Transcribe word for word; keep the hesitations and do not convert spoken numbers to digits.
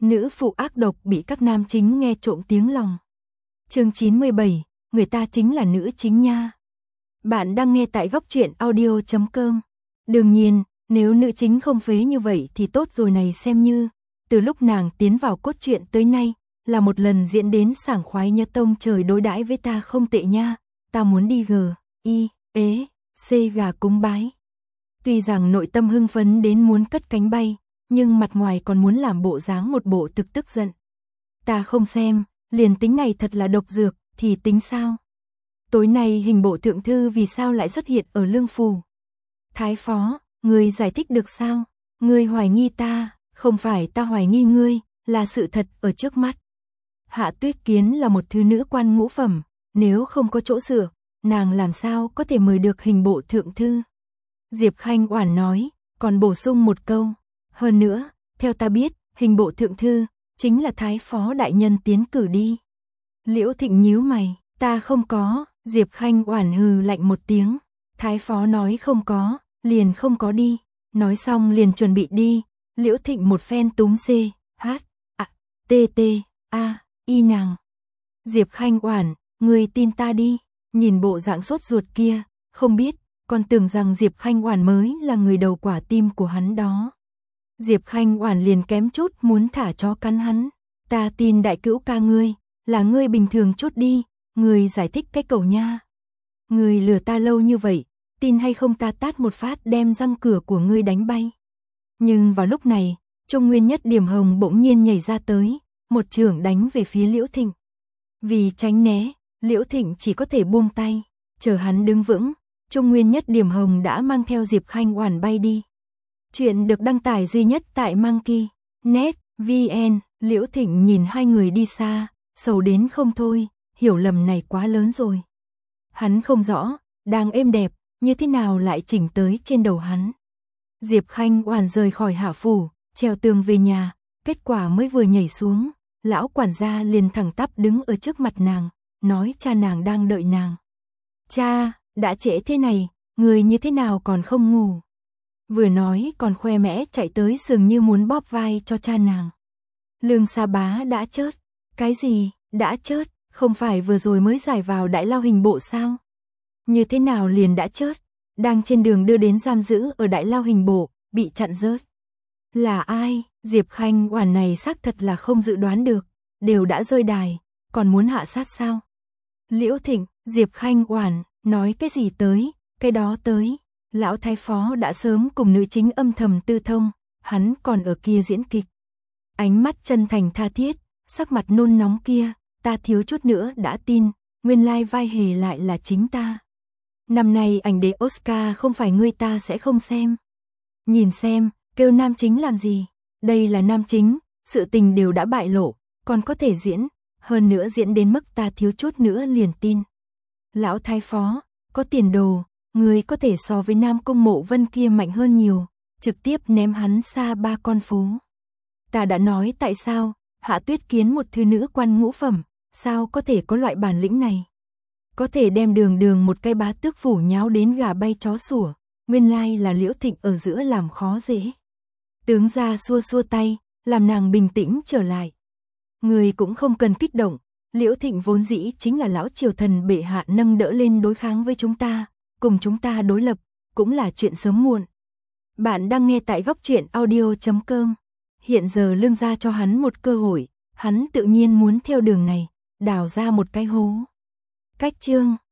Nữ phụ ác độc bị các nam chính nghe trộm tiếng lòng. Chương chín mươi bảy, người ta chính là nữ chính nha. Bạn đang nghe tại góc truyện audio chấm com. Đương nhiên, nếu nữ chính không phế như vậy thì tốt rồi này, xem như từ lúc nàng tiến vào cốt truyện tới nay là một lần diễn đến sảng khoái nhất. Tông trời đối đãi với ta không tệ nha, ta muốn đi g, i, ế, c gà cúng bái. Tuy rằng nội tâm hưng phấn đến muốn cất cánh bay, nhưng mặt ngoài còn muốn làm bộ dáng một bộ thực tức giận. Ta không xem, liền tính này thật là độc dược, thì tính sao? Tối nay hình bộ thượng thư vì sao lại xuất hiện ở Lương Phủ? Thái phó, ngươi giải thích được sao? Ngươi hoài nghi ta, không phải ta hoài nghi ngươi, là sự thật ở trước mắt. Hạ Tuyết Kiến là một thứ nữ quan ngũ phẩm, nếu không có chỗ dựa, nàng làm sao có thể mời được hình bộ thượng thư? Diệp Khanh oản nói, còn bổ sung một câu. Hơn nữa, theo ta biết, hình bộ thượng thư chính là thái phó đại nhân tiến cử đi. Liễu Thịnh nhíu mày, ta không có. Diệp Khanh oản hừ lạnh một tiếng. Thái phó nói không có, liền không có đi. Nói xong liền chuẩn bị đi. Liễu Thịnh một phen túm c, h, a, t, t, a, y nàng. Diệp Khanh oản, người tin ta đi. Nhìn bộ dạng sốt ruột kia, không biết, còn tưởng rằng Diệp Khanh oản mới là người đầu quả tim của hắn đó. Diệp Khanh oản liền kém chút muốn thả chó cắn hắn. Ta tin đại cữu ca ngươi, là ngươi bình thường chút đi, ngươi giải thích cái cầu nha. Ngươi lừa ta lâu như vậy, tin hay không ta tát một phát đem răng cửa của ngươi đánh bay. Nhưng vào lúc này, Trung Nguyên Nhất Điểm Hồng bỗng nhiên nhảy ra tới, một chưởng đánh về phía Liễu Thịnh. Vì tránh né, Liễu Thịnh chỉ có thể buông tay, chờ hắn đứng vững, Trung Nguyên Nhất Điểm Hồng đã mang theo Diệp Khanh oản bay đi. Chuyện được đăng tải duy nhất tại Monkey chấm net vn. Liễu Thịnh nhìn hai người đi xa, sầu đến không thôi, hiểu lầm này quá lớn rồi. Hắn không rõ, đang êm đẹp, như thế nào lại chỉnh tới trên đầu hắn. Diệp Khanh oản rời khỏi Hạ Phủ, trèo tường về nhà, kết quả mới vừa nhảy xuống, lão quản gia liền thẳng tắp đứng ở trước mặt nàng, nói cha nàng đang đợi nàng. Cha, đã trễ thế này, người như thế nào còn không ngủ? Vừa nói còn khoe mẽ chạy tới dường như muốn bóp vai cho cha nàng. Lương Sa Bá đã chớt. Cái gì, đã chớt, không phải vừa rồi mới giải vào đại lao hình bộ sao? Như thế nào liền đã chớt? Đang trên đường đưa đến giam giữ ở đại lao hình bộ, bị chặn rớt. Là ai? Diệp Khanh oản này xác thật là không dự đoán được, đều đã rơi đài, còn muốn hạ sát sao? Liễu Thịnh, Diệp Khanh oản, nói cái gì tới, cái đó tới. Lão thái phó đã sớm cùng nữ chính âm thầm tư thông, hắn còn ở kia diễn kịch. Ánh mắt chân thành tha thiết, sắc mặt nôn nóng kia, ta thiếu chút nữa đã tin, nguyên lai vai hề lại là chính ta. Năm nay ảnh đế Oscar không phải ngươi ta sẽ không xem. Nhìn xem, kêu nam chính làm gì, đây là nam chính, sự tình đều đã bại lộ, còn có thể diễn, hơn nữa diễn đến mức ta thiếu chút nữa liền tin. Lão thái phó, có tiền đồ. Người có thể so với Nam Cung Mộ Vân kia mạnh hơn nhiều, trực tiếp ném hắn xa ba con phố. Ta đã nói tại sao, Hạ Tuyết Kiến một thư nữ quan ngũ phẩm, sao có thể có loại bản lĩnh này? Có thể đem đường đường một cái bá tước phủ nháo đến gà bay chó sủa, nguyên lai là Liễu Thịnh ở giữa làm khó dễ. Tướng gia xua xua tay, làm nàng bình tĩnh trở lại. Người cũng không cần kích động, Liễu Thịnh vốn dĩ chính là lão triều thần bệ hạ nâng đỡ lên đối kháng với chúng ta. Cùng chúng ta đối lập, cũng là chuyện sớm muộn. Bạn đang nghe tại góc truyện audio chấm com. Hiện giờ Lương gia cho hắn một cơ hội, hắn tự nhiên muốn theo đường này, đào ra một cái hố. Cách chương